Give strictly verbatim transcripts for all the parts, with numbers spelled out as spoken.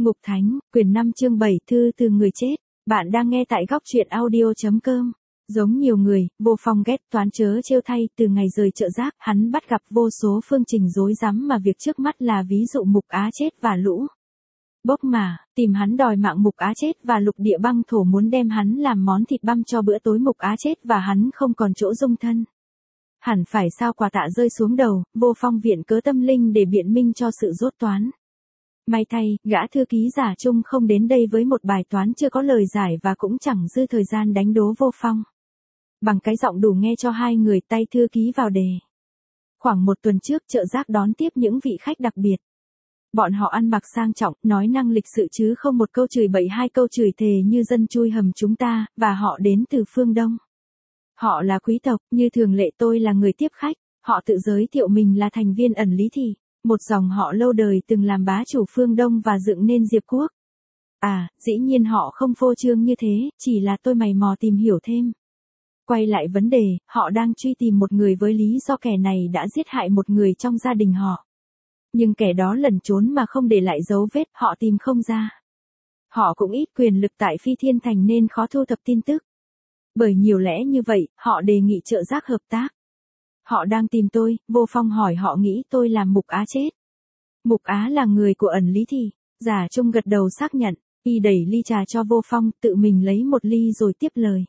Ngục Thánh, quyển năm chương bảy, thư từ người chết. Bạn đang nghe tại góc truyện audio.com. Giống nhiều người, Vô Phong ghét Toán chớ trêu thay, từ ngày rời chợ rác, hắn bắt gặp vô số phương trình rối rắm mà việc trước mắt là ví dụ Mục Á chết và Lũ Bốc mà, tìm hắn đòi mạng Mục Á chết và Lục Địa Băng Thổ muốn đem hắn làm món thịt băm cho bữa tối Mục Á chết và hắn không còn chỗ dung thân. Hẳn phải sao quả tạ rơi xuống đầu, Vô Phong viện cớ tâm linh để biện minh cho sự rốt toán. May thay, gã thư ký Giả Trung không đến đây với một bài toán chưa có lời giải và cũng chẳng dư thời gian đánh đố Vô Phong. Bằng cái giọng đủ nghe cho hai người, tay thư ký vào đề. Khoảng một tuần trước chợ rác đón tiếp những vị khách đặc biệt. Bọn họ ăn mặc sang trọng, nói năng lịch sự chứ không một câu chửi bậy hai câu chửi thề như dân chui hầm chúng ta, và họ đến từ phương Đông. Họ là quý tộc, như thường lệ tôi là người tiếp khách, họ tự giới thiệu mình là thành viên ẩn Lý Thị, một dòng họ lâu đời từng làm bá chủ phương Đông và dựng nên Diệp Quốc. À, dĩ nhiên họ không phô trương như thế, chỉ là tôi mày mò tìm hiểu thêm. Quay lại vấn đề, họ đang truy tìm một người với lý do kẻ này đã giết hại một người trong gia đình họ. Nhưng kẻ đó lẩn trốn mà không để lại dấu vết, họ tìm không ra. Họ cũng ít quyền lực tại Phi Thiên Thành nên khó thu thập tin tức. Bởi nhiều lẽ như vậy, họ đề nghị chợ rác hợp tác. Họ đang tìm tôi, Vô Phong hỏi họ nghĩ tôi làm Mục Á chết. Mục Á là người của ẩn Lý Thị, Giả Trung gật đầu xác nhận, y đẩy ly trà cho Vô Phong, tự mình lấy một ly rồi tiếp lời.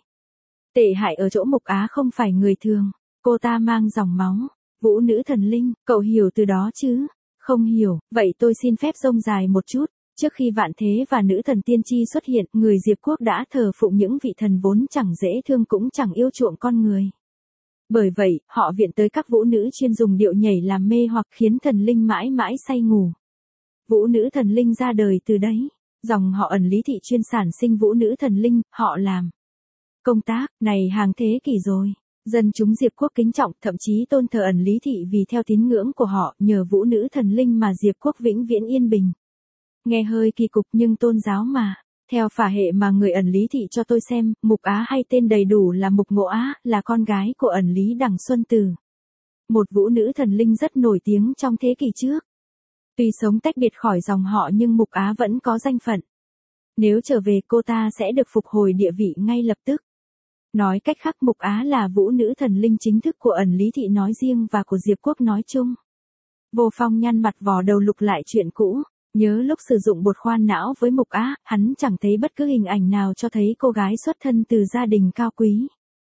Tệ hại ở chỗ Mục Á không phải người thường, cô ta mang dòng máu, vũ nữ thần linh, cậu hiểu từ đó chứ? Không hiểu, vậy tôi xin phép rông dài một chút. Trước khi Vạn Thế và nữ thần Tiên Tri xuất hiện, người Diệp Quốc đã thờ phụng những vị thần vốn chẳng dễ thương cũng chẳng yêu chuộng con người. Bởi vậy, họ viện tới các vũ nữ chuyên dùng điệu nhảy làm mê hoặc khiến thần linh mãi mãi say ngủ. Vũ nữ thần linh ra đời từ đấy. Dòng họ ẩn Lý Thị chuyên sản sinh vũ nữ thần linh, họ làm công tác này hàng thế kỷ rồi. Dân chúng Diệp Quốc kính trọng, thậm chí tôn thờ ẩn Lý Thị vì theo tín ngưỡng của họ, nhờ vũ nữ thần linh mà Diệp Quốc vĩnh viễn yên bình. Nghe hơi kỳ cục nhưng tôn giáo mà. Theo phả hệ mà người ẩn Lý Thị cho tôi xem, Mục Á hay tên đầy đủ là Mục Ngộ Á, là con gái của ẩn Lý Đằng Xuân Tử. Một vũ nữ thần linh rất nổi tiếng trong thế kỷ trước. Tuy sống tách biệt khỏi dòng họ nhưng Mục Á vẫn có danh phận. Nếu trở về cô ta sẽ được phục hồi địa vị ngay lập tức. Nói cách khác Mục Á là vũ nữ thần linh chính thức của ẩn Lý Thị nói riêng và của Diệp Quốc nói chung. Vô Phong nhăn mặt vò đầu lục lại chuyện cũ. Nhớ lúc sử dụng bột khoan não với Mục Á, hắn chẳng thấy bất cứ hình ảnh nào cho thấy cô gái xuất thân từ gia đình cao quý.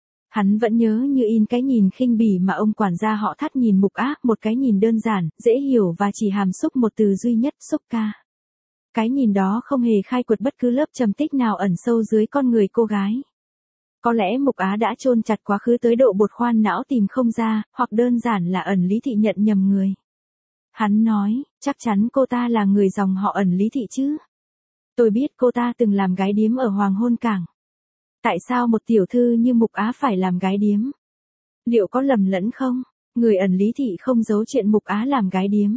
Hắn vẫn nhớ như in cái nhìn khinh bỉ mà ông quản gia họ Thắt nhìn Mục Á, một cái nhìn đơn giản, dễ hiểu và chỉ hàm xúc một từ duy nhất, xúc ca. Cái nhìn đó không hề khai quật bất cứ lớp trầm tích nào ẩn sâu dưới con người cô gái. Có lẽ Mục Á đã chôn chặt quá khứ tới độ bột khoan não tìm không ra, hoặc đơn giản là ẩn Lý Thị nhận nhầm người. Hắn nói, chắc chắn cô ta là người dòng họ ẩn Lý Thị chứ. Tôi biết cô ta từng làm gái điếm ở Hoàng Hôn Cảng. Tại sao một tiểu thư như Mục Á phải làm gái điếm? Liệu có lầm lẫn không? Người ẩn Lý Thị không giấu chuyện Mục Á làm gái điếm.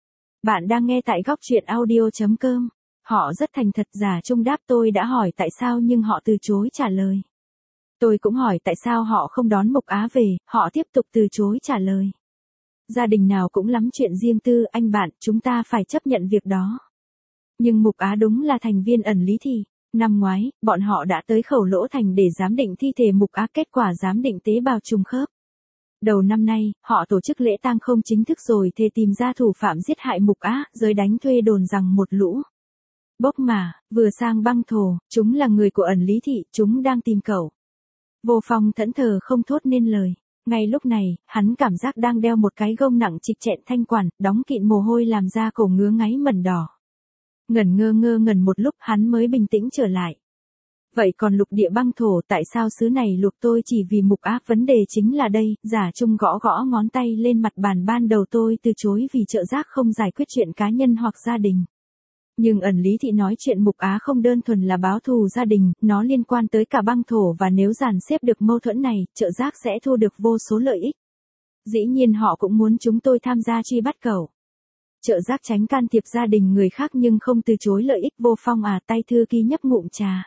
Bạn đang nghe tại góc truyện audio.com. Họ rất thành thật. Giả Trung đáp tôi đã hỏi tại sao nhưng họ từ chối trả lời. Tôi cũng hỏi tại sao họ không đón Mục Á về, họ tiếp tục từ chối trả lời. Gia đình nào cũng lắm chuyện riêng tư, anh bạn, chúng ta phải chấp nhận việc đó. Nhưng Mục Á đúng là thành viên ẩn Lý Thị. Năm ngoái, bọn họ đã tới Khẩu Lỗ Thành để giám định thi thể Mục Á, kết quả giám định tế bào trùng khớp. Đầu năm nay, họ tổ chức lễ tang không chính thức rồi thề tìm ra thủ phạm giết hại Mục Á, giới đánh thuê đồn rằng một lũ bốc mà, vừa sang băng thổ, chúng là người của ẩn Lý Thị, chúng đang tìm cậu. Vô Phong thẫn thờ không thốt nên lời. Ngay lúc này, hắn cảm giác đang đeo một cái gông nặng trịch trẹn thanh quản, đóng kịn mồ hôi làm da cổ ngứa ngáy mẩn đỏ. Ngẩn ngơ ngơ ngẩn một lúc hắn mới bình tĩnh trở lại. Vậy còn Lục Địa Băng Thổ, tại sao xứ này luộc tôi chỉ vì Mục Á? Vấn đề chính là đây. Giả Trung gõ gõ ngón tay lên mặt bàn. Ban đầu tôi từ chối vì chợ rác không giải quyết chuyện cá nhân hoặc gia đình. Nhưng ẩn Lý Thị nói chuyện Mục Á không đơn thuần là báo thù gia đình, nó liên quan tới cả băng thổ và nếu dàn xếp được mâu thuẫn này, chợ rác sẽ thu được vô số lợi ích. Dĩ nhiên họ cũng muốn chúng tôi tham gia truy bắt cậu. Chợ rác tránh can thiệp gia đình người khác nhưng không từ chối lợi ích. Vô Phong à, tay thư ký nhấp ngụm trà.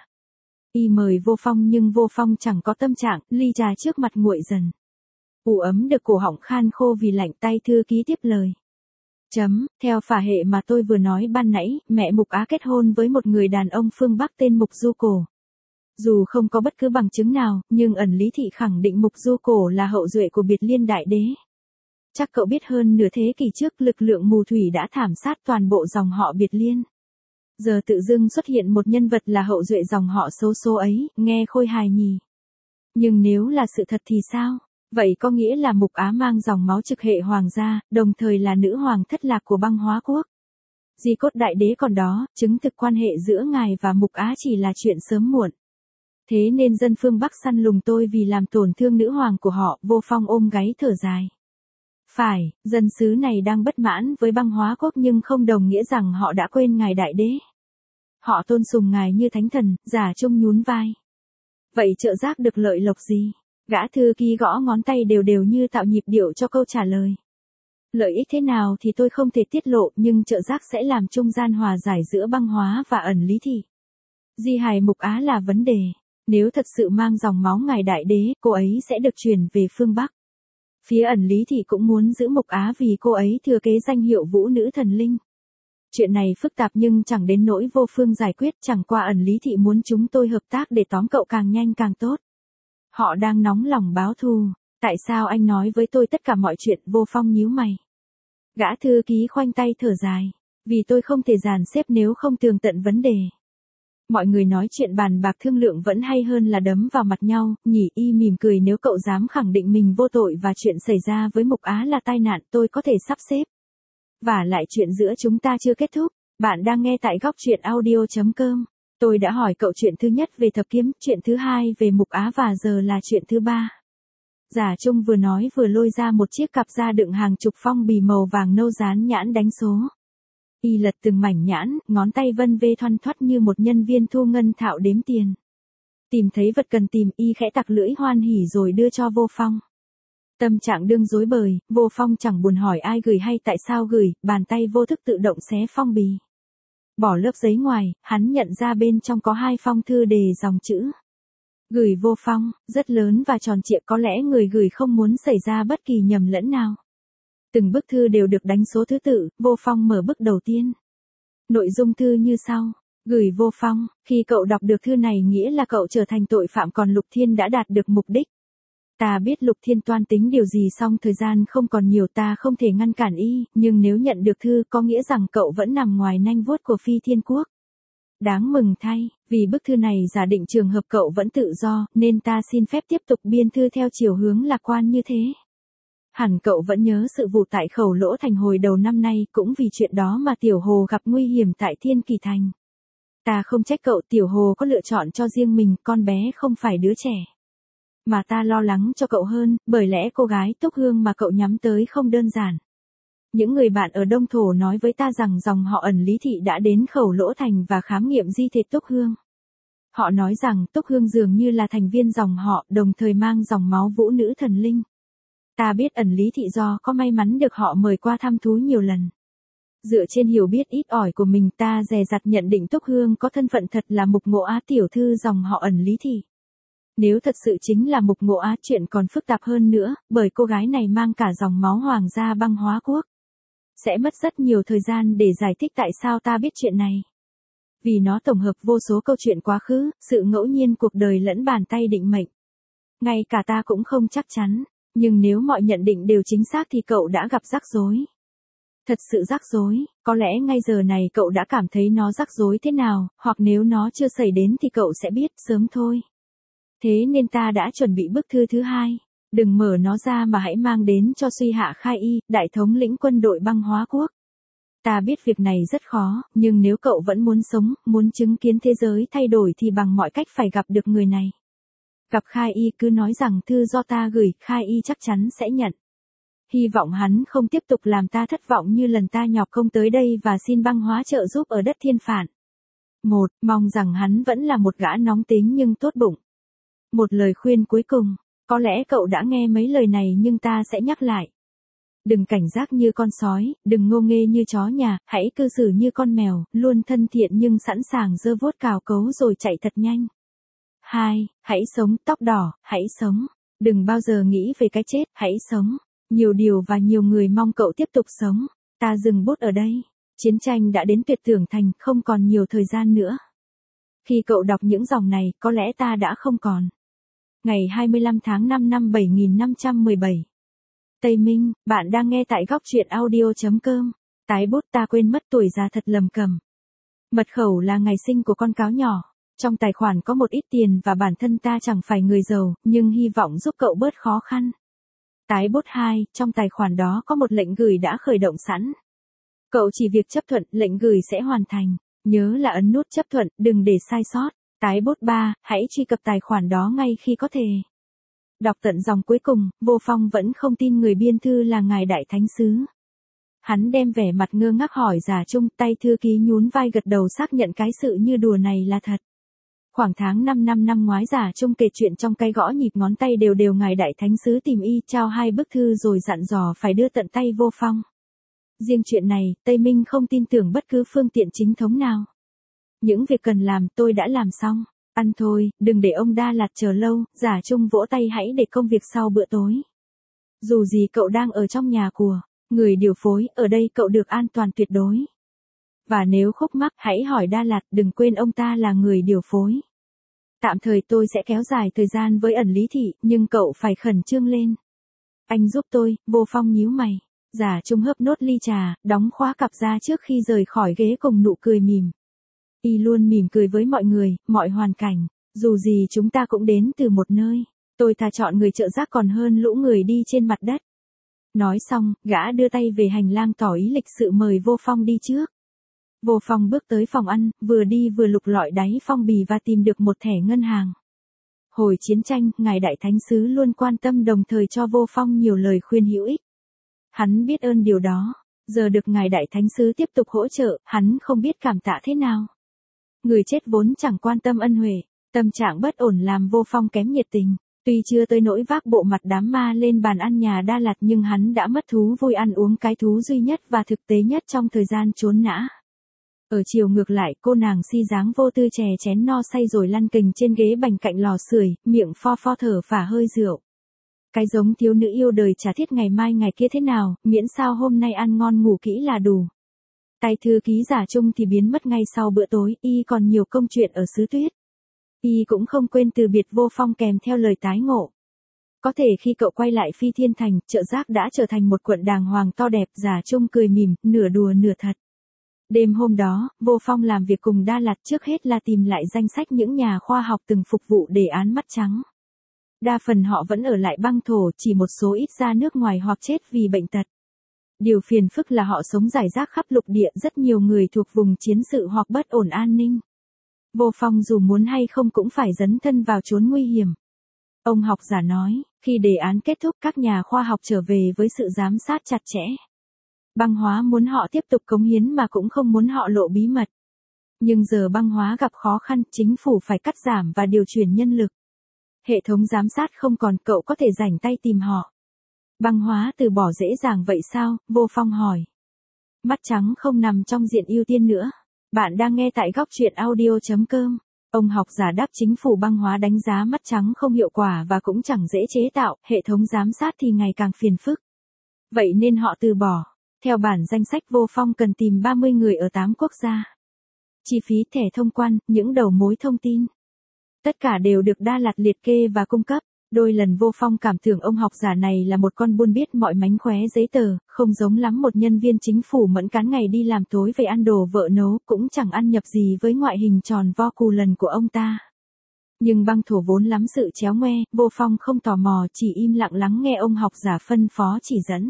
Y mời Vô Phong nhưng Vô Phong chẳng có tâm trạng, ly trà trước mặt nguội dần. Ủ ấm được cổ họng khan khô vì lạnh, tay thư ký tiếp lời. Chấm, theo phả hệ mà tôi vừa nói ban nãy, mẹ Mục Á kết hôn với một người đàn ông phương Bắc tên Mục Du Cổ. Dù không có bất cứ bằng chứng nào, nhưng ẩn Lý Thị khẳng định Mục Du Cổ là hậu duệ của Biệt Liên Đại Đế. Chắc cậu biết hơn nửa thế kỷ trước lực lượng mù thủy đã thảm sát toàn bộ dòng họ Biệt Liên. Giờ tự dưng xuất hiện một nhân vật là hậu duệ dòng họ xấu số ấy, nghe khôi hài nhỉ. Nhưng nếu là sự thật thì sao? Vậy có nghĩa là Mục Á mang dòng máu trực hệ hoàng gia, đồng thời là nữ hoàng thất lạc của băng hóa quốc. Di cốt đại đế còn đó, chứng thực quan hệ giữa ngài và Mục Á chỉ là chuyện sớm muộn. Thế nên dân phương Bắc săn lùng tôi vì làm tổn thương nữ hoàng của họ, Vô Phong ôm gáy thở dài. Phải, dân xứ này đang bất mãn với băng hóa quốc nhưng không đồng nghĩa rằng họ đã quên ngài đại đế. Họ tôn sùng ngài như thánh thần, Giả Trung nhún vai. Vậy trợ giác được lợi lộc gì? Gã thư ký gõ ngón tay đều đều như tạo nhịp điệu cho câu trả lời. Lợi ích thế nào thì tôi không thể tiết lộ, nhưng trợ giác sẽ làm trung gian hòa giải giữa băng hóa và ẩn Lý Thị. Di hài Mục Á là vấn đề. Nếu thật sự mang dòng máu ngài đại đế, cô ấy sẽ được chuyển về phương Bắc. Phía ẩn Lý Thị cũng muốn giữ Mục Á vì cô ấy thừa kế danh hiệu vũ nữ thần linh. Chuyện này phức tạp nhưng chẳng đến nỗi vô phương giải quyết, chẳng qua ẩn Lý Thị muốn chúng tôi hợp tác để tóm cậu càng nhanh càng tốt. Họ đang nóng lòng báo thù. Tại sao anh nói với tôi tất cả mọi chuyện? Vô Phong nhíu mày. Gã thư ký khoanh tay thở dài. Vì tôi không thể dàn xếp nếu không tường tận vấn đề. Mọi người nói chuyện bàn bạc thương lượng vẫn hay hơn là đấm vào mặt nhau, nhỉ. Y mỉm cười, nếu cậu dám khẳng định mình vô tội và chuyện xảy ra với Mục Á là tai nạn, tôi có thể sắp xếp. Và lại chuyện giữa chúng ta chưa kết thúc. Bạn đang nghe tại góc truyện audio chấm com. Tôi đã hỏi cậu chuyện thứ nhất về thập kiếm, chuyện thứ hai về Mục Á và giờ là chuyện thứ ba. Giả Trung vừa nói vừa lôi ra một chiếc cặp da đựng hàng chục phong bì màu vàng nâu dán nhãn đánh số. Y lật từng mảnh nhãn, ngón tay vân vê thoăn thoắt như một nhân viên thu ngân thạo đếm tiền. Tìm thấy vật cần tìm, Y khẽ tặc lưỡi hoan hỉ rồi đưa cho Vô Phong. Tâm trạng đương rối bời, Vô Phong chẳng buồn hỏi ai gửi hay tại sao gửi, bàn tay vô thức tự động xé phong bì. Bỏ lớp giấy ngoài, hắn nhận ra bên trong có hai phong thư đề dòng chữ. Gửi Vô Phong, rất lớn và tròn trịa, có lẽ người gửi không muốn xảy ra bất kỳ nhầm lẫn nào. Từng bức thư đều được đánh số thứ tự, Vô Phong mở bức đầu tiên. Nội dung thư như sau. Gửi Vô Phong, khi cậu đọc được thư này nghĩa là cậu trở thành tội phạm, còn Lục Thiên đã đạt được mục đích. Ta biết Lục Thiên toan tính điều gì, song thời gian không còn nhiều, ta không thể ngăn cản y, nhưng nếu nhận được thư có nghĩa rằng cậu vẫn nằm ngoài nanh vuốt của Phi Thiên Quốc. Đáng mừng thay, vì bức thư này giả định trường hợp cậu vẫn tự do, nên ta xin phép tiếp tục biên thư theo chiều hướng lạc quan như thế. Hẳn cậu vẫn nhớ sự vụ tại Khẩu Lỗ Thành hồi đầu năm nay, cũng vì chuyện đó mà Tiểu Hồ gặp nguy hiểm tại Thiên Kỳ Thành. Ta không trách cậu, Tiểu Hồ có lựa chọn cho riêng mình, con bé không phải đứa trẻ. Mà ta lo lắng cho cậu hơn, bởi lẽ cô gái Túc Hương mà cậu nhắm tới không đơn giản. Những người bạn ở Đông Thổ nói với ta rằng dòng họ ẩn Lý Thị đã đến Khẩu Lỗ Thành và khám nghiệm di thể Túc Hương. Họ nói rằng Túc Hương dường như là thành viên dòng họ, đồng thời mang dòng máu vũ nữ thần linh. Ta biết ẩn Lý Thị do có may mắn được họ mời qua thăm thú nhiều lần. Dựa trên hiểu biết ít ỏi của mình, ta dè dặt nhận định Túc Hương có thân phận thật là Mục Ngộ Á, tiểu thư dòng họ ẩn Lý Thị. Nếu thật sự chính là Mục Ngộ Á, chuyện còn phức tạp hơn nữa, bởi cô gái này mang cả dòng máu hoàng gia băng hóa quốc. Sẽ mất rất nhiều thời gian để giải thích tại sao ta biết chuyện này. Vì nó tổng hợp vô số câu chuyện quá khứ, sự ngẫu nhiên cuộc đời lẫn bàn tay định mệnh. Ngay cả ta cũng không chắc chắn, nhưng nếu mọi nhận định đều chính xác thì cậu đã gặp rắc rối. Thật sự rắc rối, có lẽ ngay giờ này cậu đã cảm thấy nó rắc rối thế nào, hoặc nếu nó chưa xảy đến thì cậu sẽ biết sớm thôi. Thế nên ta đã chuẩn bị bức thư thứ hai. Đừng mở nó ra mà hãy mang đến cho Suy Hạ Khai Y, đại thống lĩnh quân đội băng hóa quốc. Ta biết việc này rất khó, nhưng nếu cậu vẫn muốn sống, muốn chứng kiến thế giới thay đổi thì bằng mọi cách phải gặp được người này. Gặp Khai Y, cứ nói rằng thư do ta gửi, Khai Y chắc chắn sẽ nhận. Hy vọng hắn không tiếp tục làm ta thất vọng như lần ta nhọc công tới đây và xin băng hóa trợ giúp ở đất Thiên Phản. Một, mong rằng hắn vẫn là một gã nóng tính nhưng tốt bụng. Một lời khuyên cuối cùng, có lẽ cậu đã nghe mấy lời này nhưng ta sẽ nhắc lại. Đừng cảnh giác như con sói, đừng ngô nghê như chó nhà, hãy cư xử như con mèo, luôn thân thiện nhưng sẵn sàng giơ vuốt cào cấu rồi chạy thật nhanh. Hai, hãy sống, tóc đỏ, hãy sống. Đừng bao giờ nghĩ về cái chết, hãy sống. Nhiều điều và nhiều người mong cậu tiếp tục sống. Ta dừng bút ở đây. Chiến tranh đã đến tuyệt tưởng thành, không còn nhiều thời gian nữa. Khi cậu đọc những dòng này, có lẽ ta đã không còn. Ngày hai mươi lăm tháng năm năm bảy nghìn năm trăm mười bảy. Tây Minh, bạn đang nghe tại góc truyện audio chấm com. Tái bút ta quên mất tuổi già thật lầm cầm. Mật khẩu là ngày sinh của con cáo nhỏ. Trong tài khoản có một ít tiền và bản thân ta chẳng phải người giàu, nhưng hy vọng giúp cậu bớt khó khăn. Tái bút hai, trong tài khoản đó có một lệnh gửi đã khởi động sẵn. Cậu chỉ việc chấp thuận, lệnh gửi sẽ hoàn thành. Nhớ là ấn nút chấp thuận, đừng để sai sót. Tái bút ba, hãy truy cập tài khoản đó ngay khi có thể. Đọc tận dòng cuối cùng, Vô Phong vẫn không tin người biên thư là ngài đại thánh sứ. Hắn đem vẻ mặt ngơ ngác hỏi Già Trung, tay thư ký nhún vai gật đầu xác nhận cái sự như đùa này là thật. Khoảng tháng năm năm năm ngoái Già Trung kể chuyện trong cái gõ nhịp ngón tay đều đều ngài đại thánh sứ tìm y trao hai bức thư rồi dặn dò phải đưa tận tay Vô Phong. Riêng chuyện này, Tây Minh không tin tưởng bất cứ phương tiện chính thống nào. Những việc cần làm tôi đã làm xong. Ăn thôi, đừng để ông Đa Lạt chờ lâu, Già Trung vỗ tay hãy để công việc sau bữa tối. Dù gì cậu đang ở trong nhà của người điều phối, ở đây cậu được an toàn tuyệt đối. Và nếu khúc mắc, hãy hỏi Đa Lạt, đừng quên ông ta là người điều phối. Tạm thời tôi sẽ kéo dài thời gian với ẩn lý thị, nhưng cậu phải khẩn trương lên. Anh giúp tôi, Vô Phong nhíu mày. Già Trung hớp nốt ly trà, đóng khóa cặp ra trước khi rời khỏi ghế cùng nụ cười mỉm. Y luôn mỉm cười với mọi người, mọi hoàn cảnh. Dù gì chúng ta cũng đến từ một nơi. Tôi thà chọn người trợ giác còn hơn lũ người đi trên mặt đất. Nói xong, gã đưa tay về hành lang tỏ ý lịch sự mời Vô Phong đi trước. Vô Phong bước tới phòng ăn, vừa đi vừa lục lọi đáy phong bì và tìm được một thẻ ngân hàng. Hồi chiến tranh, ngài đại thánh sứ luôn quan tâm đồng thời cho Vô Phong nhiều lời khuyên hữu ích. Hắn biết ơn điều đó. Giờ được ngài đại thánh sứ tiếp tục hỗ trợ, hắn không biết cảm tạ thế nào. Người chết vốn chẳng quan tâm ân huệ, tâm trạng bất ổn làm Vô Phong kém nhiệt tình. Tuy chưa tới nỗi vác bộ mặt đám ma lên bàn ăn nhà Đa Lạt nhưng hắn đã mất thú vui ăn uống, cái thú duy nhất và thực tế nhất trong thời gian trốn nã. Ở chiều ngược lại, cô nàng si dáng vô tư chè chén no say rồi lăn kình trên ghế bành cạnh lò sưởi, miệng pho pho thở phả hơi rượu. Cái giống thiếu nữ yêu đời chả thiết ngày mai ngày kia thế nào, miễn sao hôm nay ăn ngon ngủ kỹ là đủ. Tay thư ký Già Trung thì biến mất ngay sau bữa tối, y còn nhiều công chuyện ở xứ Tuyết. Y cũng không quên từ biệt Vô Phong kèm theo lời tái ngộ. Có thể khi cậu quay lại Phi Thiên Thành, Chợ Giác đã trở thành một quận đàng hoàng to đẹp. Già Trung cười mỉm, nửa đùa nửa thật. Đêm hôm đó, Vô Phong làm việc cùng Đa Lạt, trước hết là tìm lại danh sách những nhà khoa học từng phục vụ đề án mắt trắng. Đa phần họ vẫn ở lại băng thổ, chỉ một số ít ra nước ngoài hoặc chết vì bệnh tật. Điều phiền phức là họ sống rải rác khắp lục địa, rất nhiều người thuộc vùng chiến sự hoặc bất ổn an ninh. Vô Phong dù muốn hay không cũng phải dấn thân vào chốn nguy hiểm. Ông học giả nói, khi đề án kết thúc các nhà khoa học trở về với sự giám sát chặt chẽ. Băng hóa muốn họ tiếp tục cống hiến mà cũng không muốn họ lộ bí mật. Nhưng giờ băng hóa gặp khó khăn, chính phủ phải cắt giảm và điều chuyển nhân lực. Hệ thống giám sát không còn, cậu có thể rảnh tay tìm họ. Băng hóa từ bỏ dễ dàng vậy sao? Vô Phong hỏi. Mắt trắng không nằm trong diện ưu tiên nữa. Bạn đang nghe tại góc truyện audio chấm com. Ông học giả đáp chính phủ băng hóa đánh giá mắt trắng không hiệu quả và cũng chẳng dễ chế tạo, hệ thống giám sát thì ngày càng phiền phức. Vậy nên họ từ bỏ. Theo bản danh sách Vô Phong cần tìm ba mươi người ở tám quốc gia. Chi phí thẻ thông quan, những đầu mối thông tin. Tất cả đều được Đa Lạt liệt kê và cung cấp. Đôi lần Vô Phong cảm tưởng ông học giả này là một con buôn biết mọi mánh khóe giấy tờ, không giống lắm một nhân viên chính phủ mẫn cán ngày đi làm tối về ăn đồ vợ nấu, cũng chẳng ăn nhập gì với ngoại hình tròn vo cù lần của ông ta. Nhưng băng thổ vốn lắm sự chéo ngoe, Vô Phong không tò mò, chỉ im lặng lắng nghe ông học giả phân phó chỉ dẫn.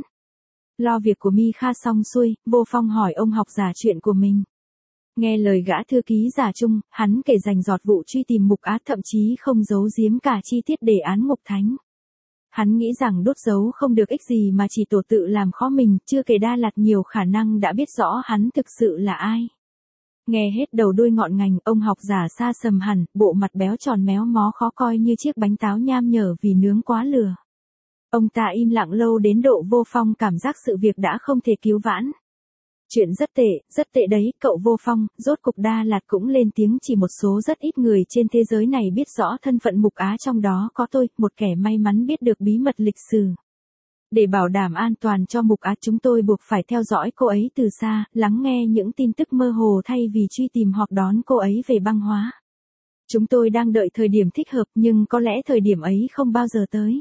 Lo việc của Mi Kha xong xuôi, Vô Phong hỏi ông học giả chuyện của mình. Nghe lời gã thư ký Già Trung, hắn kể rành rọt vụ truy tìm Mục Á, thậm chí không giấu giếm cả chi tiết đề án Ngục Thánh. Hắn nghĩ rằng đốt dấu không được ích gì mà chỉ tổ tự làm khó mình, chưa kể Đa Lạt nhiều khả năng đã biết rõ hắn thực sự là ai. Nghe hết đầu đuôi ngọn ngành, ông học giả xa sầm hẳn, bộ mặt béo tròn méo mó khó coi như chiếc bánh táo nham nhở vì nướng quá lửa. Ông ta im lặng lâu đến độ Vô Phong cảm giác sự việc đã không thể cứu vãn. Chuyện rất tệ, rất tệ đấy, cậu Vô Phong. Rốt cục Đa Lạt cũng lên tiếng, chỉ một số rất ít người trên thế giới này biết rõ thân phận Mục Á, trong đó có tôi, một kẻ may mắn biết được bí mật lịch sử. Để bảo đảm an toàn cho Mục Á, chúng tôi buộc phải theo dõi cô ấy từ xa, lắng nghe những tin tức mơ hồ thay vì truy tìm hoặc đón cô ấy về băng hóa. Chúng tôi đang đợi thời điểm thích hợp nhưng có lẽ thời điểm ấy không bao giờ tới.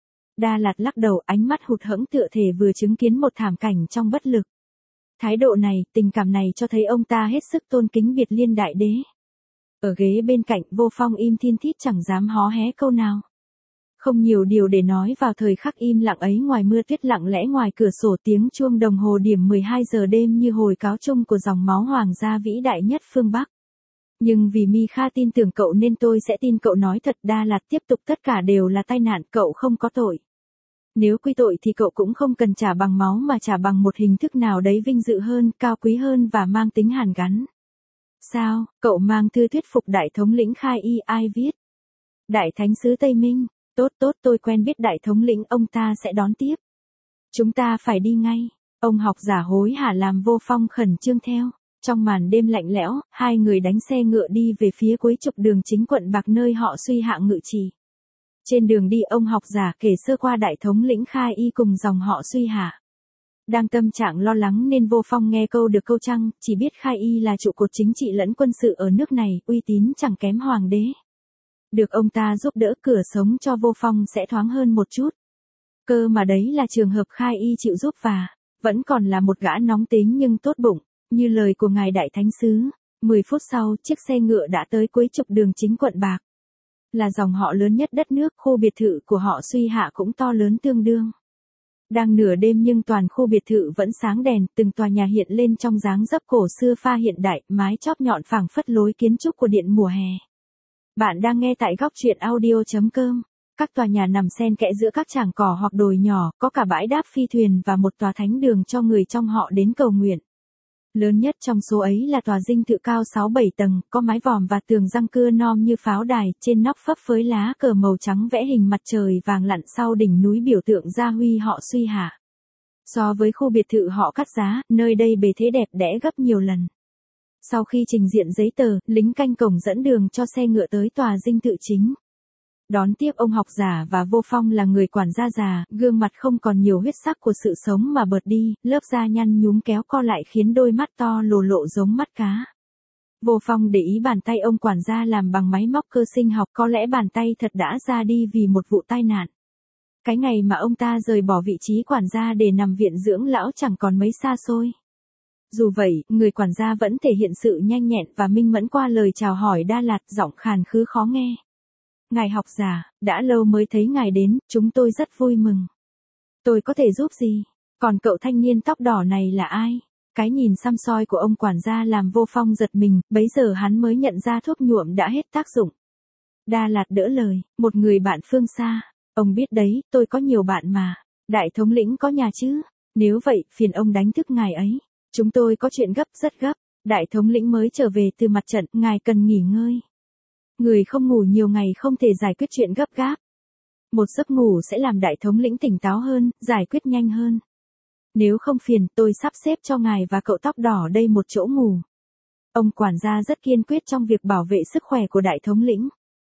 Đa Lạt lắc đầu, ánh mắt hụt hẫng tựa thể vừa chứng kiến một thảm cảnh trong bất lực. Thái độ này, tình cảm này cho thấy ông ta hết sức tôn kính Biệt Liên Đại Đế. Ở ghế bên cạnh, Vô Phong im thiên thít chẳng dám hó hé câu nào. Không nhiều điều để nói vào thời khắc im lặng ấy, ngoài mưa tuyết lặng lẽ ngoài cửa sổ, tiếng chuông đồng hồ điểm mười hai giờ đêm như hồi cáo chung của dòng máu hoàng gia vĩ đại nhất phương Bắc. Nhưng vì Mi Kha tin tưởng cậu nên tôi sẽ tin cậu nói thật. Đa Lạt tiếp tục, tất cả đều là tai nạn, cậu không có tội. Nếu quy tội thì cậu cũng không cần trả bằng máu mà trả bằng một hình thức nào đấy vinh dự hơn, cao quý hơn và mang tính hàn gắn. Sao, cậu mang thư thuyết phục đại thống lĩnh Khai Y, ai viết? Đại thánh sứ Tây Minh. Tốt tốt, tôi quen biết đại thống lĩnh, ông ta sẽ đón tiếp. Chúng ta phải đi ngay. Ông học giả hối hả làm Vô Phong khẩn trương theo. Trong màn đêm lạnh lẽo, hai người đánh xe ngựa đi về phía cuối trục đường chính quận Bạc nơi họ Suy Hạ ngự trì. Trên đường đi, ông học giả kể sơ qua đại thống lĩnh Khai Y cùng dòng họ Suy Hạ. Đang tâm trạng lo lắng nên Vô Phong nghe câu được câu trăng, chỉ biết Khai Y là trụ cột chính trị lẫn quân sự ở nước này, uy tín chẳng kém hoàng đế. Được ông ta giúp đỡ, cửa sống cho Vô Phong sẽ thoáng hơn một chút. Cơ mà đấy là trường hợp Khai Y chịu giúp và vẫn còn là một gã nóng tính nhưng tốt bụng, như lời của ngài đại thánh sứ. mười phút sau, chiếc xe ngựa đã tới cuối trục đường chính quận Bạc. Là dòng họ lớn nhất đất nước, khu biệt thự của họ Suy Hạ cũng to lớn tương đương. Đang nửa đêm nhưng toàn khu biệt thự vẫn sáng đèn, từng tòa nhà hiện lên trong dáng dấp cổ xưa pha hiện đại, mái chóp nhọn phảng phất lối kiến trúc của điện mùa hè. Bạn đang nghe tại góc truyện audio chấm com. Các tòa nhà nằm xen kẽ giữa các trảng cỏ hoặc đồi nhỏ, có cả bãi đáp phi thuyền và một tòa thánh đường cho người trong họ đến cầu nguyện. Lớn nhất trong số ấy là tòa dinh thự cao sáu bảy tầng, có mái vòm và tường răng cưa nom như pháo đài, trên nóc phấp phới lá cờ màu trắng vẽ hình mặt trời vàng lặn sau đỉnh núi biểu tượng gia huy họ Suy Hạ. So với khu biệt thự họ Cắt Giá, nơi đây bề thế đẹp đẽ gấp nhiều lần. Sau khi trình diện giấy tờ, lính canh cổng dẫn đường cho xe ngựa tới tòa dinh thự chính. Đón tiếp ông học giả và Vô Phong là người quản gia già, gương mặt không còn nhiều huyết sắc của sự sống mà bợt đi, lớp da nhăn nhúm kéo co lại khiến đôi mắt to lồ lộ giống mắt cá. Vô Phong để ý bàn tay ông quản gia làm bằng máy móc cơ sinh học, có lẽ bàn tay thật đã ra đi vì một vụ tai nạn. Cái ngày mà ông ta rời bỏ vị trí quản gia để nằm viện dưỡng lão chẳng còn mấy xa xôi. Dù vậy, người quản gia vẫn thể hiện sự nhanh nhẹn và minh mẫn qua lời chào hỏi Đa Lạt, giọng khàn khứ khó nghe. Ngài học giả, đã lâu mới thấy ngài đến, chúng tôi rất vui mừng. Tôi có thể giúp gì? Còn cậu thanh niên tóc đỏ này là ai? Cái nhìn săm soi của ông quản gia làm Vô Phong giật mình, bấy giờ hắn mới nhận ra thuốc nhuộm đã hết tác dụng. Đa Lạt đỡ lời, một người bạn phương xa. Ông biết đấy, tôi có nhiều bạn mà. Đại thống lĩnh có nhà chứ? Nếu vậy, phiền ông đánh thức ngài ấy. Chúng tôi có chuyện gấp, rất gấp. Đại thống lĩnh mới trở về từ mặt trận, ngài cần nghỉ ngơi. Người không ngủ nhiều ngày không thể giải quyết chuyện gấp gáp. Một giấc ngủ sẽ làm đại thống lĩnh tỉnh táo hơn, giải quyết nhanh hơn. Nếu không phiền, tôi sắp xếp cho ngài và cậu tóc đỏ đây một chỗ ngủ. Ông quản gia rất kiên quyết trong việc bảo vệ sức khỏe của đại thống lĩnh.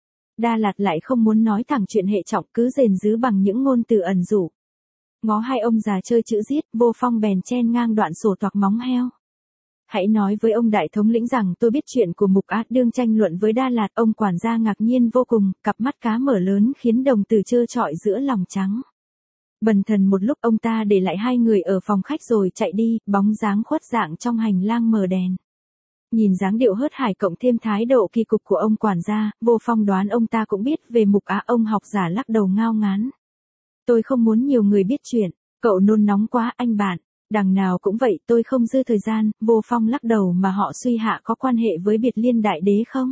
Đa Lạt lại không muốn nói thẳng chuyện hệ trọng, cứ rền rứ bằng những ngôn từ ẩn dụ. Ngó hai ông già chơi chữ giết, Vô Phong bèn chen ngang đoạn sổ toạc móng heo. Hãy nói với ông đại thống lĩnh rằng tôi biết chuyện của Mục Á. Đương tranh luận với Đa Lạt, ông quản gia ngạc nhiên vô cùng, cặp mắt cá mở lớn khiến đồng tử trơ trọi giữa lòng trắng. Bần thần một lúc, ông ta để lại hai người ở phòng khách rồi chạy đi, bóng dáng khuất dạng trong hành lang mờ đèn. Nhìn dáng điệu hớt hải cộng thêm thái độ kỳ cục của ông quản gia, Vô Phong đoán ông ta cũng biết về Mục Á. Ông học giả lắc đầu ngao ngán. Tôi không muốn nhiều người biết chuyện, cậu nôn nóng quá anh bạn. Đằng nào cũng vậy, tôi không dư thời gian. Vô Phong lắc đầu, mà họ Suy Hạ có quan hệ với Biệt Liên Đại Đế không?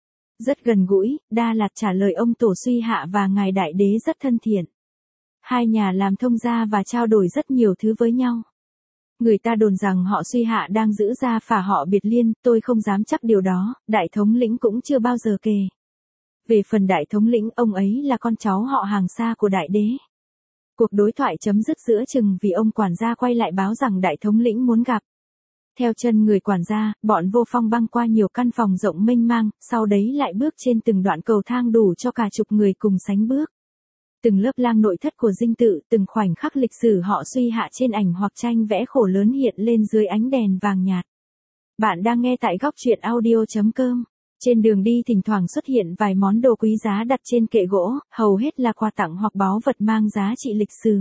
Rất gần gũi, Đa Lạt trả lời, ông tổ Suy Hạ và ngài Đại Đế rất thân thiện. Hai nhà làm thông gia và trao đổi rất nhiều thứ với nhau. Người ta đồn rằng họ Suy Hạ đang giữ gia phả họ Biệt Liên, tôi không dám chắc điều đó, đại thống lĩnh cũng chưa bao giờ kể. Về phần đại thống lĩnh, ông ấy là con cháu họ hàng xa của Đại Đế. Cuộc đối thoại chấm dứt giữa chừng vì ông quản gia quay lại báo rằng đại thống lĩnh muốn gặp. Theo chân người quản gia, bọn Vô Phong băng qua nhiều căn phòng rộng mênh mang, sau đấy lại bước trên từng đoạn cầu thang đủ cho cả chục người cùng sánh bước. Từng lớp lang nội thất của dinh tự, từng khoảnh khắc lịch sử họ suy hạ trên ảnh hoặc tranh vẽ khổ lớn hiện lên dưới ánh đèn vàng nhạt. Bạn đang nghe tại góc truyện audio chấm com. Trên đường đi thỉnh thoảng xuất hiện vài món đồ quý giá đặt trên kệ gỗ, hầu hết là quà tặng hoặc báu vật mang giá trị lịch sử.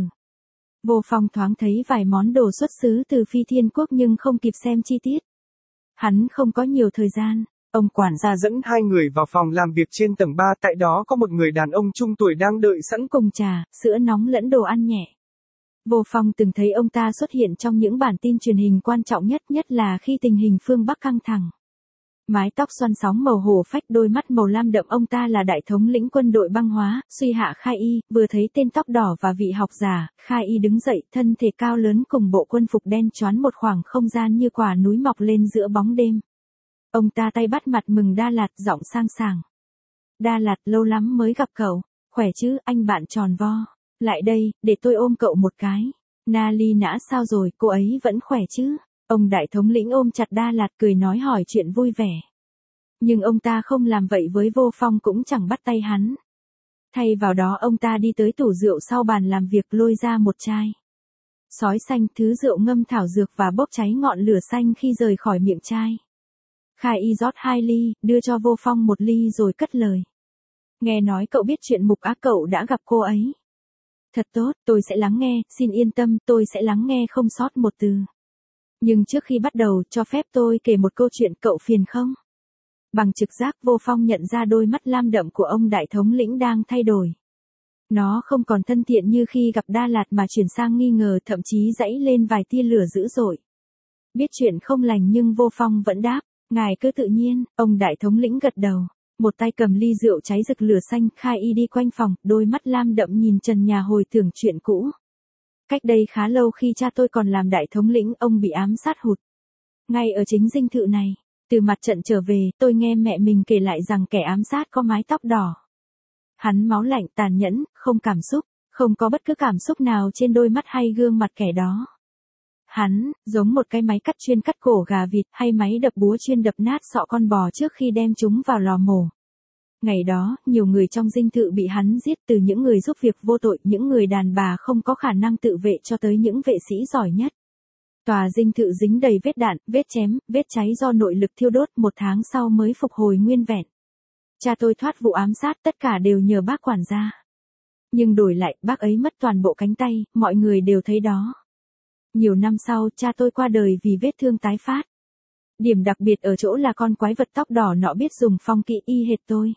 Vô Phong thoáng thấy vài món đồ xuất xứ từ Phi Thiên Quốc nhưng không kịp xem chi tiết. Hắn không có nhiều thời gian. Ông quản gia dẫn hai người vào phòng làm việc trên tầng ba, tại đó có một người đàn ông trung tuổi đang đợi sẵn cùng trà, sữa nóng lẫn đồ ăn nhẹ. Vô Phong từng thấy ông ta xuất hiện trong những bản tin truyền hình quan trọng nhất, nhất là khi tình hình phương Bắc căng thẳng. Mái tóc xoăn sóng màu hổ phách, đôi mắt màu lam đậm, ông ta là đại thống lĩnh quân đội băng hóa, Suy Hạ Khai Y. Vừa thấy tên tóc đỏ và vị học giả, Khai Y đứng dậy, thân thể cao lớn cùng bộ quân phục đen choán một khoảng không gian như quả núi mọc lên giữa bóng đêm. Ông ta tay bắt mặt mừng Đa Lạt, giọng sang sảng. Đa Lạt, lâu lắm mới gặp cậu. Khỏe chứ, anh bạn tròn vo. Lại đây, để tôi ôm cậu một cái. Na Ly Nã sao rồi, cô ấy vẫn khỏe chứ? Ông đại thống lĩnh ôm chặt Đa Lạt, cười nói hỏi chuyện vui vẻ. Nhưng ông ta không làm vậy với Vô Phong, cũng chẳng bắt tay hắn. Thay vào đó ông ta đi tới tủ rượu sau bàn làm việc, lôi ra một chai sói xanh, thứ rượu ngâm thảo dược và bốc cháy ngọn lửa xanh. Khi rời khỏi miệng chai, Khai Y rót hai ly, đưa cho Vô Phong một ly rồi cất lời. Nghe nói cậu biết chuyện Mục Á, cậu đã gặp cô ấy. Thật tốt, tôi sẽ lắng nghe, xin yên tâm, tôi sẽ lắng nghe không sót một từ. Nhưng trước khi bắt đầu, cho phép tôi kể một câu chuyện, cậu phiền không? Bằng trực giác, Vô Phong nhận ra đôi mắt lam đậm của ông đại thống lĩnh đang thay đổi. Nó không còn thân thiện như khi gặp Đa Lạt mà chuyển sang nghi ngờ, thậm chí dẫy lên vài tia lửa dữ dội. Biết chuyện không lành nhưng Vô Phong vẫn đáp. Ngài cứ tự nhiên. Ông đại thống lĩnh gật đầu. Một tay cầm ly rượu cháy rực lửa xanh, Khai Y đi quanh phòng, đôi mắt lam đậm nhìn trần nhà hồi tưởng chuyện cũ. Cách đây khá lâu khi cha tôi còn làm đại thống lĩnh, ông bị ám sát hụt. Ngay ở chính dinh thự này. Từ mặt trận trở về, tôi nghe mẹ mình kể lại rằng kẻ ám sát có mái tóc đỏ. Hắn máu lạnh, tàn nhẫn, không cảm xúc, không có bất cứ cảm xúc nào trên đôi mắt hay gương mặt kẻ đó. Hắn, giống một cái máy cắt chuyên cắt cổ gà vịt, hay máy đập búa chuyên đập nát sọ con bò trước khi đem chúng vào lò mổ. Ngày đó, nhiều người trong dinh thự bị hắn giết, từ những người giúp việc vô tội, những người đàn bà không có khả năng tự vệ cho tới những vệ sĩ giỏi nhất. Tòa dinh thự dính đầy vết đạn, vết chém, vết cháy do nội lực thiêu đốt, một tháng sau mới phục hồi nguyên vẹn. Cha tôi thoát vụ ám sát, tất cả đều nhờ bác quản gia. Nhưng đổi lại, bác ấy mất toàn bộ cánh tay, mọi người đều thấy đó. Nhiều năm sau, cha tôi qua đời vì vết thương tái phát. Điểm đặc biệt ở chỗ là con quái vật tóc đỏ nọ biết dùng phong kỵ y hệt tôi.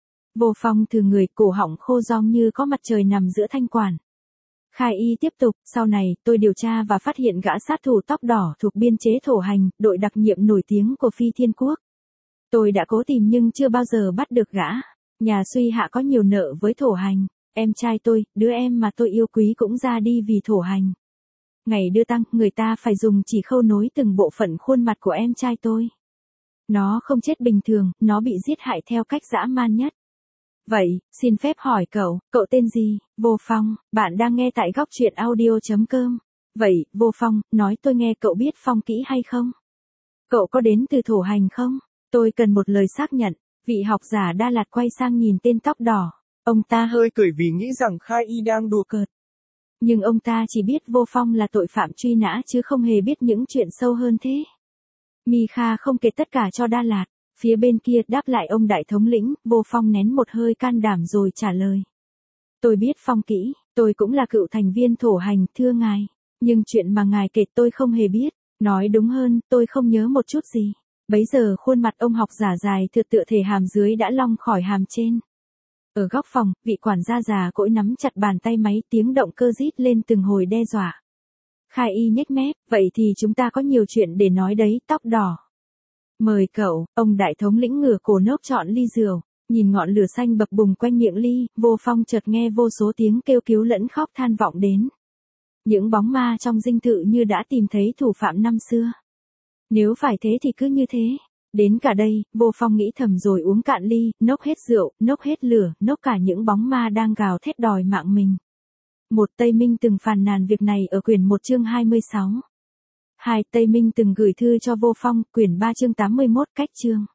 Vô Phong thừ người, cổ họng khô rong như có mặt trời nằm giữa thanh quản. Khai Y tiếp tục, sau này, tôi điều tra và phát hiện gã sát thủ tóc đỏ thuộc biên chế Thổ Hành, đội đặc nhiệm nổi tiếng của Phi Thiên Quốc. Tôi đã cố tìm nhưng chưa bao giờ bắt được gã. Nhà Suy Hạ có nhiều nợ với Thổ Hành. Em trai tôi, đứa em mà tôi yêu quý cũng ra đi vì Thổ Hành. Ngày đưa tang, người ta phải dùng chỉ khâu nối từng bộ phận khuôn mặt của em trai tôi. Nó không chết bình thường, nó bị giết hại theo cách dã man nhất. Vậy, xin phép hỏi cậu, cậu tên gì? Vô Phong, bạn đang nghe tại góc truyện audio chấm com. Vậy, Vô Phong, nói tôi nghe, cậu biết phong kỹ hay không? Cậu có đến từ Thổ Hành không? Tôi cần một lời xác nhận. Vị học giả Đa Lạt quay sang nhìn tên tóc đỏ. Ông ta hơi cười vì nghĩ rằng Khai Y đang đùa cợt. Nhưng ông ta chỉ biết Vô Phong là tội phạm truy nã chứ không hề biết những chuyện sâu hơn thế. Mi Kha không kể tất cả cho Đa Lạt. Phía bên kia đáp lại ông đại thống lĩnh, Vô Phong nén một hơi can đảm rồi trả lời. Tôi biết phong kỹ, tôi cũng là cựu thành viên Thổ Hành, thưa ngài. Nhưng chuyện mà ngài kể tôi không hề biết. Nói đúng hơn, tôi không nhớ một chút gì. Bấy giờ khuôn mặt ông học giả dài thượt tựa thể hàm dưới đã long khỏi hàm trên. Ở góc phòng, vị quản gia già cỗi nắm chặt bàn tay máy, tiếng động cơ rít lên từng hồi đe dọa. Khai Y nhếch mép, vậy thì chúng ta có nhiều chuyện để nói đấy, tóc đỏ. Mời cậu, ông đại thống lĩnh ngửa cổ nốc chọn ly rượu, nhìn ngọn lửa xanh bập bùng quanh miệng ly, Vô Phong chợt nghe vô số tiếng kêu cứu lẫn khóc than vọng đến. Những bóng ma trong dinh thự như đã tìm thấy thủ phạm năm xưa. Nếu phải thế thì cứ như thế. Đến cả đây, Vô Phong nghĩ thầm rồi uống cạn ly, nốc hết rượu, nốc hết lửa, nốc cả những bóng ma đang gào thét đòi mạng mình. Một Tây Minh từng phàn nàn việc này ở quyển một chương hai mươi sáu. Hai Tây Minh từng gửi thư cho Vô Phong, quyển ba chương tám mươi mốt, cách chương.